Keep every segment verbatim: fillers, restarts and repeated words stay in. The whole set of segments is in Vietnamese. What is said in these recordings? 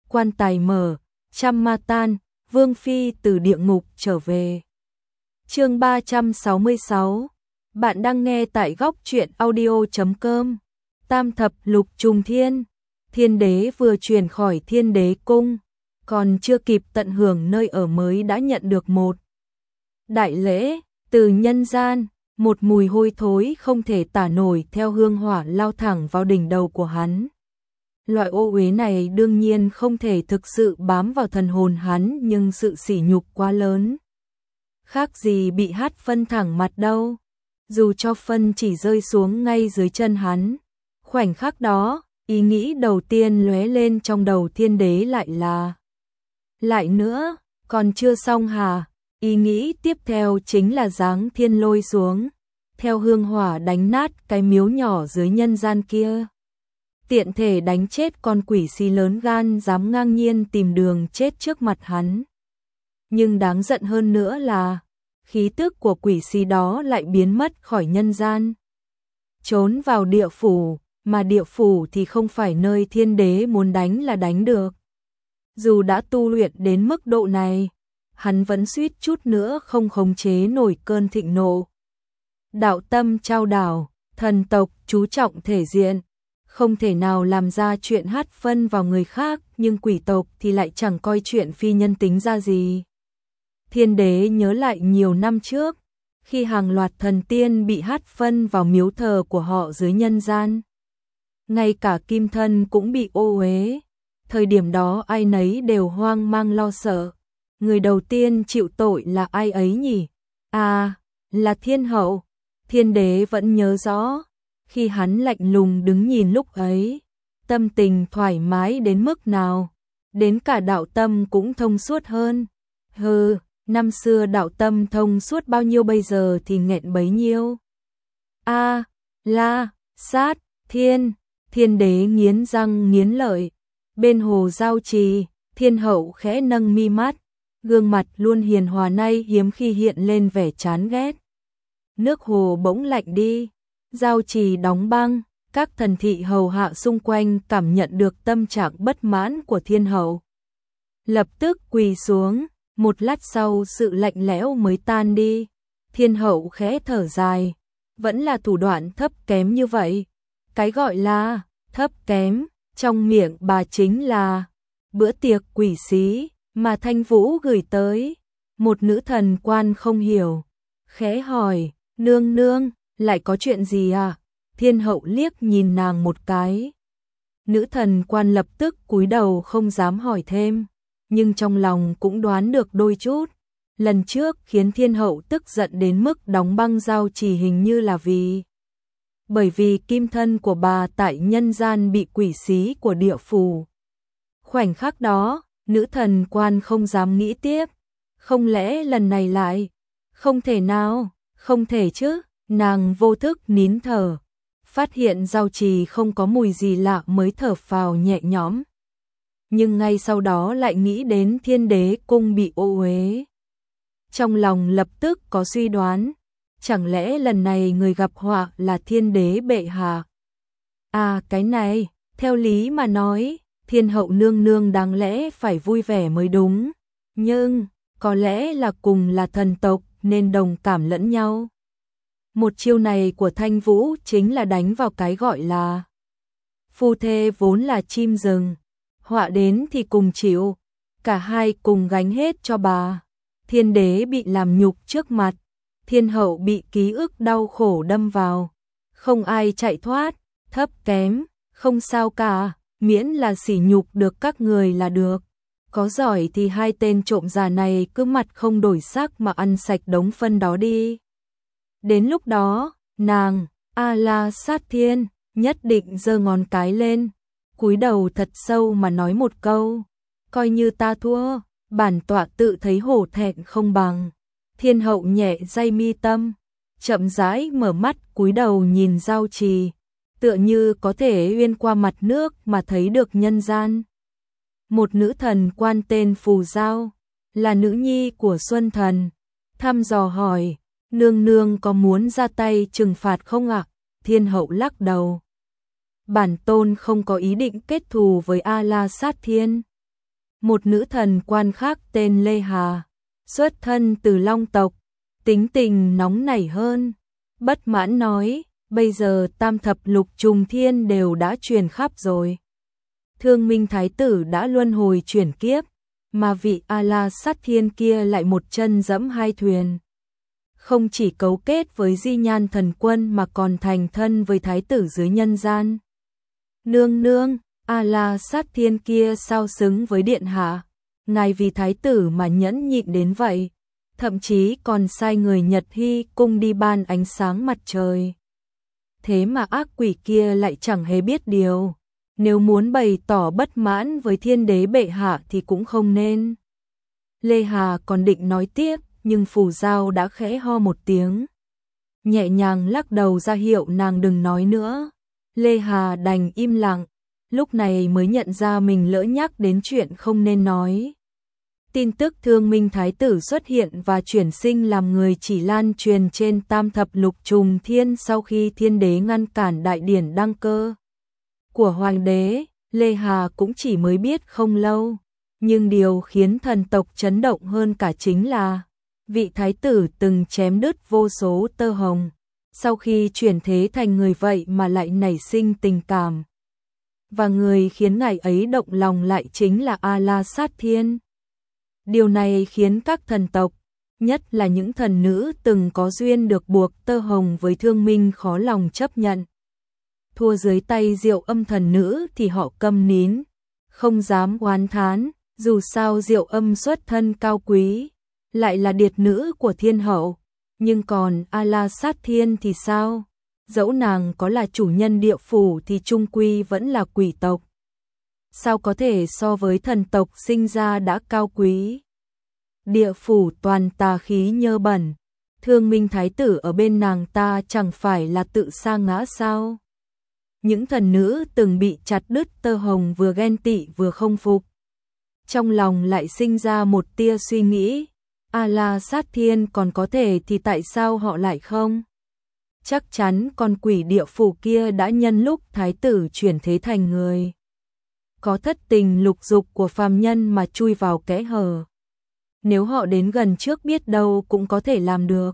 quan tài mở, trăm ma tan, Vương Phi từ địa ngục trở về. Chương ba trăm sáu mươi sáu. Bạn đang nghe tại góc truyện audio chấm com. Tam thập lục trùng thiên. Thiên đế vừa chuyển khỏi Thiên Đế cung, còn chưa kịp tận hưởng nơi ở mới đã nhận được một đại lễ từ nhân gian. Một mùi hôi thối không thể tả nổi theo hương hỏa lao thẳng vào đỉnh đầu của hắn. Loại ô uế này đương nhiên không thể thực sự bám vào thần hồn hắn, nhưng sự sỉ nhục quá lớn. Khác gì bị hát phân thẳng mặt đâu. Dù cho phân chỉ rơi xuống ngay dưới chân hắn. Khoảnh khắc đó, ý nghĩ đầu tiên lóe lên trong đầu Thiên Đế lại là: lại nữa, còn chưa xong hả? Ý nghĩ tiếp theo chính là giáng thiên lôi xuống, theo hương hỏa đánh nát cái miếu nhỏ dưới nhân gian kia. Tiện thể đánh chết con quỷ xí lớn gan dám ngang nhiên tìm đường chết trước mặt hắn. Nhưng đáng giận hơn nữa là, khí tức của quỷ xí đó lại biến mất khỏi nhân gian. Trốn vào địa phủ, mà địa phủ thì không phải nơi Thiên Đế muốn đánh là đánh được. Dù đã tu luyện đến mức độ này, hắn vẫn suýt chút nữa không khống chế nổi cơn thịnh nộ. Đạo tâm trao đảo, thần tộc chú trọng thể diện, không thể nào làm ra chuyện hát phân vào người khác, nhưng quỷ tộc thì lại chẳng coi chuyện phi nhân tính ra gì. Thiên Đế nhớ lại nhiều năm trước, khi hàng loạt thần tiên bị hát phân vào miếu thờ của họ dưới nhân gian. Ngay cả kim thân cũng bị ô uế. Thời điểm đó ai nấy đều hoang mang lo sợ. Người đầu tiên chịu tội là ai ấy nhỉ? À, là Thiên Hậu. Thiên Đế vẫn nhớ rõ, khi hắn lạnh lùng đứng nhìn lúc ấy, tâm tình thoải mái đến mức nào, đến cả đạo tâm cũng thông suốt hơn. Hừ, năm xưa đạo tâm thông suốt bao nhiêu bây giờ thì nghẹn bấy nhiêu. A, La, Sát, Thiên. Thiên Đế nghiến răng nghiến lợi. Bên hồ giao trì, Thiên Hậu khẽ nâng mi mắt, gương mặt luôn hiền hòa nay hiếm khi hiện lên vẻ chán ghét. Nước hồ bỗng lạnh đi, giao trì đóng băng, các thần thị hầu hạ xung quanh cảm nhận được tâm trạng bất mãn của Thiên Hậu. Lập tức quỳ xuống, một lát sau sự lạnh lẽo mới tan đi. Thiên Hậu khẽ thở dài, vẫn là thủ đoạn thấp kém như vậy. Cái gọi là thấp kém, trong miệng bà chính là bữa tiệc quỷ xí mà Thanh Vũ gửi tới. Một nữ thần quan không hiểu, khẽ hỏi: nương nương, lại có chuyện gì à? Thiên Hậu liếc nhìn nàng một cái. Nữ thần quan lập tức cúi đầu không dám hỏi thêm, nhưng trong lòng cũng đoán được đôi chút. Lần trước khiến Thiên Hậu tức giận đến mức đóng băng giao trì hình như là vì bởi vì kim thân của bà tại nhân gian bị quỷ xí của địa phủ. Khoảnh khắc đó, nữ thần quan không dám nghĩ tiếp. Không lẽ lần này lại? Không thể nào, không thể chứ. Nàng vô thức nín thở, phát hiện giao trì không có mùi gì lạ mới thở phào nhẹ nhõm. Nhưng ngay sau đó lại nghĩ đến Thiên Đế cung bị ô uế. Trong lòng lập tức có suy đoán, chẳng lẽ lần này người gặp họa là Thiên Đế bệ hạ? À, cái này, theo lý mà nói, Thiên Hậu nương nương đáng lẽ phải vui vẻ mới đúng, nhưng có lẽ là cùng là thần tộc nên đồng cảm lẫn nhau. Một chiêu này của Thanh Vũ chính là đánh vào cái gọi là phu thê vốn là chim rừng, họa đến thì cùng chịu, cả hai cùng gánh hết cho bà. Thiên Đế bị làm nhục trước mặt, Thiên Hậu bị ký ức đau khổ đâm vào, không ai chạy thoát. Thấp kém, không sao cả, miễn là sỉ nhục được các người là được. Có giỏi thì hai tên trộm già này cứ mặt không đổi sắc mà ăn sạch đống phân đó đi. Đến lúc đó, nàng, A La Sát Thiên, nhất định giơ ngón cái lên, cúi đầu thật sâu mà nói một câu: coi như ta thua, bản tọa tự thấy hổ thẹn không bằng. Thiên Hậu nhẹ day mi tâm, chậm rãi mở mắt cúi đầu nhìn giao trì, tựa như có thể uyên qua mặt nước mà thấy được nhân gian. Một nữ thần quan tên Phù Giao, là nữ nhi của Xuân Thần, thăm dò hỏi: nương nương có muốn ra tay trừng phạt không ạ? Thiên Hậu lắc đầu: bản tôn không có ý định kết thù với A La Sát Thiên. một nữ thần quan khác tên Lê Hà, xuất thân từ Long tộc, tính tình nóng nảy hơn, bất mãn nói, bây giờ tam thập lục trùng thiên đều đã truyền khắp rồi. Thương Minh Thái tử đã luân hồi chuyển kiếp, mà vị A-la sát thiên kia lại một chân dẫm hai thuyền. Không chỉ cấu kết với Di Nhan thần quân mà còn thành thân với thái tử dưới nhân gian. Nương nương, A-la sát thiên kia sao xứng với điện hạ, ngài vì thái tử mà nhẫn nhịn đến vậy, thậm chí còn sai người Nhật Hy cung đi ban ánh sáng mặt trời. Thế mà ác quỷ kia lại chẳng hề biết điều, nếu muốn bày tỏ bất mãn với thiên đế bệ hạ thì cũng không nên. Lê Hà còn định nói tiếp, nhưng Phù Giao đã khẽ ho một tiếng, nhẹ nhàng lắc đầu ra hiệu nàng đừng nói nữa. Lê Hà đành im lặng, lúc này mới nhận ra mình lỡ nhắc đến chuyện không nên nói. Tin tức Thương Minh Thái tử xuất hiện và chuyển sinh làm người chỉ lan truyền trên tam thập lục trùng thiên sau khi thiên đế ngăn cản đại điển đăng cơ của hoàng đế. Lê Hà cũng chỉ mới biết không lâu, nhưng điều khiến thần tộc chấn động hơn cả chính là vị thái tử từng chém đứt vô số tơ hồng, sau khi chuyển thế thành người vậy mà lại nảy sinh tình cảm. Và người khiến ngài ấy động lòng lại chính là A-la sát thiên. Điều này khiến các thần tộc, nhất là những thần nữ từng có duyên được buộc tơ hồng với Thương Minh khó lòng chấp nhận. Thua dưới tay Diệu Âm thần nữ thì họ câm nín, không dám oán thán, dù sao Diệu Âm xuất thân cao quý, lại là điệt nữ của thiên hậu, nhưng còn A-la sát thiên thì sao? Dẫu nàng có là chủ nhân địa phủ thì chung quy vẫn là quỷ tộc. Sao có thể so với thần tộc sinh ra đã cao quý? Địa phủ toàn tà khí nhơ bẩn, Thương Minh Thái tử ở bên nàng ta chẳng phải là tự sa ngã sao? Những thần nữ từng bị chặt đứt tơ hồng vừa ghen tị vừa không phục. Trong lòng lại sinh ra một tia suy nghĩ, A-la sát thiên còn có thể thì tại sao họ lại không? Chắc chắn con quỷ địa phủ kia đã nhân lúc thái tử chuyển thế thành người có thất tình lục dục của phàm nhân mà chui vào kẽ hở. Nếu họ đến gần trước biết đâu cũng có thể làm được.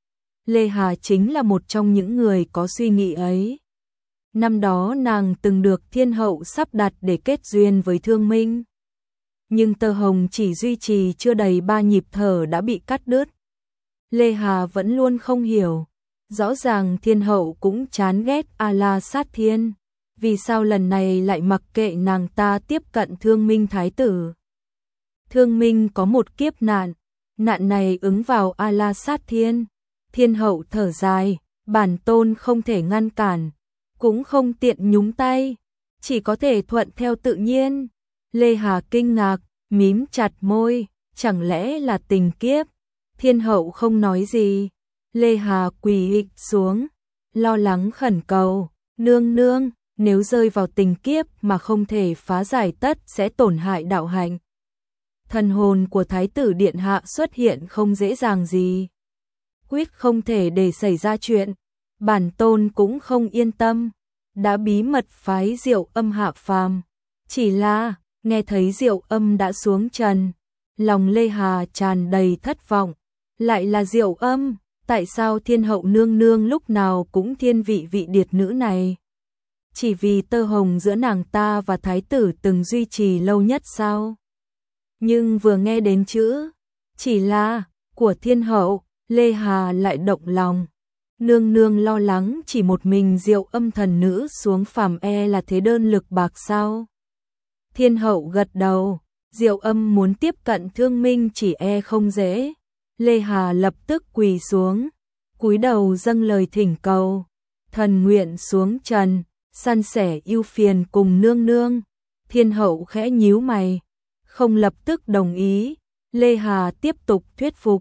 Lê Hà chính là một trong những người có suy nghĩ ấy. Năm đó nàng từng được thiên hậu sắp đặt để kết duyên với Thương Minh. Nhưng tơ hồng chỉ duy trì chưa đầy ba nhịp thở đã bị cắt đứt. Lê Hà vẫn luôn không hiểu. Rõ ràng thiên hậu cũng chán ghét A-la sát thiên, vì sao lần này lại mặc kệ nàng ta tiếp cận Thương Minh Thái tử. Thương Minh có một kiếp nạn, nạn này ứng vào A-la sát thiên. Thiên hậu thở dài, bản tôn không thể ngăn cản, cũng không tiện nhúng tay, chỉ có thể thuận theo tự nhiên. Lê Hà kinh ngạc, mím chặt môi, chẳng lẽ là tình kiếp? Thiên hậu không nói gì. Lê Hà quỳ ịch xuống, lo lắng khẩn cầu, nương nương, nếu rơi vào tình kiếp mà không thể phá giải tất sẽ tổn hại đạo hạnh. Thần hồn của Thái tử Điện Hạ xuất hiện không dễ dàng gì. Quyết không thể để xảy ra chuyện, bản tôn cũng không yên tâm, đã bí mật phái Diệu Âm hạ phàm. Chỉ là, nghe thấy Diệu Âm đã xuống trần, lòng Lê Hà tràn đầy thất vọng, lại là Diệu Âm. Tại sao thiên hậu nương nương lúc nào cũng thiên vị vị điệt nữ này? Chỉ vì tơ hồng giữa nàng ta và thái tử từng duy trì lâu nhất sao? Nhưng vừa nghe đến chữ, chỉ là, của thiên hậu, Lê Hà lại động lòng. Nương nương lo lắng chỉ một mình Diệu Âm thần nữ xuống phàm e là thế đơn lực bạc sao? Thiên hậu gật đầu, Diệu Âm muốn tiếp cận Thương Minh chỉ e không dễ. Lê Hà lập tức quỳ xuống, cúi đầu dâng lời thỉnh cầu, thần nguyện xuống trần, san sẻ ưu phiền cùng nương nương. Thiên hậu khẽ nhíu mày, không lập tức đồng ý. Lê Hà tiếp tục thuyết phục.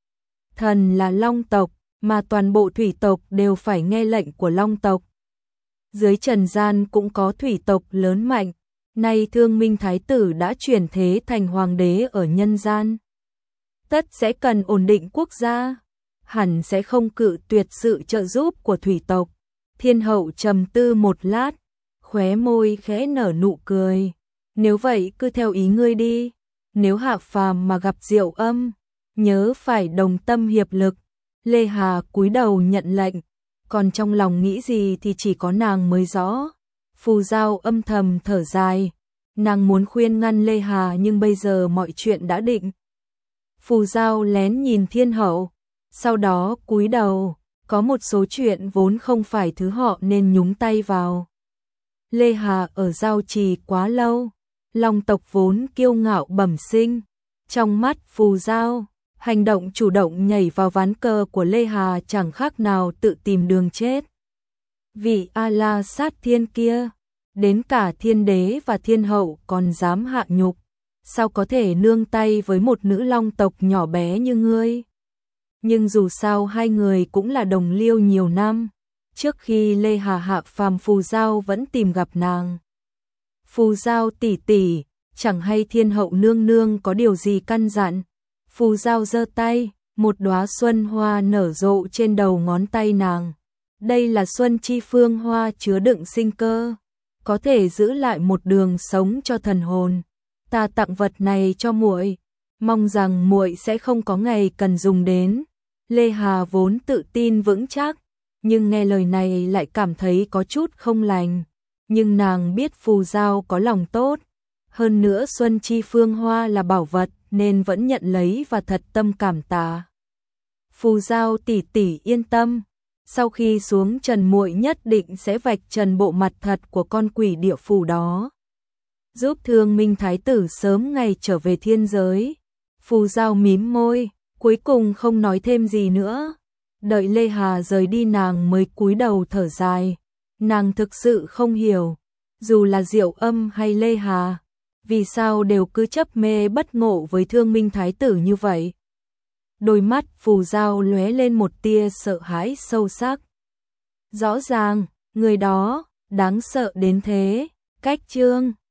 Thần là Long tộc, mà toàn bộ thủy tộc đều phải nghe lệnh của Long tộc. Dưới trần gian cũng có thủy tộc lớn mạnh, nay Thương Minh Thái tử đã chuyển thế thành hoàng đế ở nhân gian. Tất sẽ cần ổn định quốc gia, hẳn sẽ không cự tuyệt sự trợ giúp của thủy tộc. Thiên hậu trầm tư một lát, khóe môi khẽ nở nụ cười. Nếu vậy cứ theo ý ngươi đi, nếu Hạ Phàm mà gặp Diệu Âm, nhớ phải đồng tâm hiệp lực. Lê Hà cúi đầu nhận lệnh, còn trong lòng nghĩ gì thì chỉ có nàng mới rõ. Phù Giao âm thầm thở dài, nàng muốn khuyên ngăn Lê Hà nhưng bây giờ mọi chuyện đã định. Phù Giao lén nhìn Thiên Hậu, sau đó cúi đầu, có một số chuyện vốn không phải thứ họ nên nhúng tay vào. Lê Hà ở Giao Trì quá lâu, Long tộc vốn kiêu ngạo bẩm sinh, trong mắt Phù Giao, hành động chủ động nhảy vào ván cờ của Lê Hà chẳng khác nào tự tìm đường chết. Vị A-la sát thiên kia, đến cả thiên đế và thiên hậu còn dám hạ nhục, sao có thể nương tay với một nữ long tộc nhỏ bé như ngươi. Nhưng dù sao hai người cũng là đồng liêu nhiều năm, trước khi Lê Hà hạ phàm Phù Giao vẫn tìm gặp nàng. Phù Giao tỷ tỷ, chẳng hay thiên hậu nương nương có điều gì căn dặn. Phù Giao giơ tay, một đóa xuân hoa nở rộ trên đầu ngón tay nàng. Đây là xuân chi phương hoa chứa đựng sinh cơ, có thể giữ lại một đường sống cho thần hồn. Ta tặng vật này cho muội, mong rằng muội sẽ không có ngày cần dùng đến. Lê Hà vốn tự tin vững chắc, nhưng nghe lời này lại cảm thấy có chút không lành. Nhưng nàng biết Phù Giao có lòng tốt, hơn nữa xuân chi phương hoa là bảo vật nên vẫn nhận lấy và thật tâm cảm tạ. Phù Giao tỷ tỷ yên tâm, sau khi xuống trần muội nhất định sẽ vạch trần bộ mặt thật của con quỷ địa phủ đó, giúp Thương Minh Thái tử sớm ngày trở về thiên giới. Phù Giao mím môi, cuối cùng không nói thêm gì nữa. Đợi Lê Hà rời đi nàng mới cúi đầu thở dài. Nàng thực sự không hiểu, dù là Diệu Âm hay Lê Hà, vì sao đều cứ chấp mê bất ngộ với Thương Minh Thái tử như vậy. Đôi mắt Phù Giao lóe lên một tia sợ hãi sâu sắc. Rõ ràng, người đó đáng sợ đến thế. Cách chương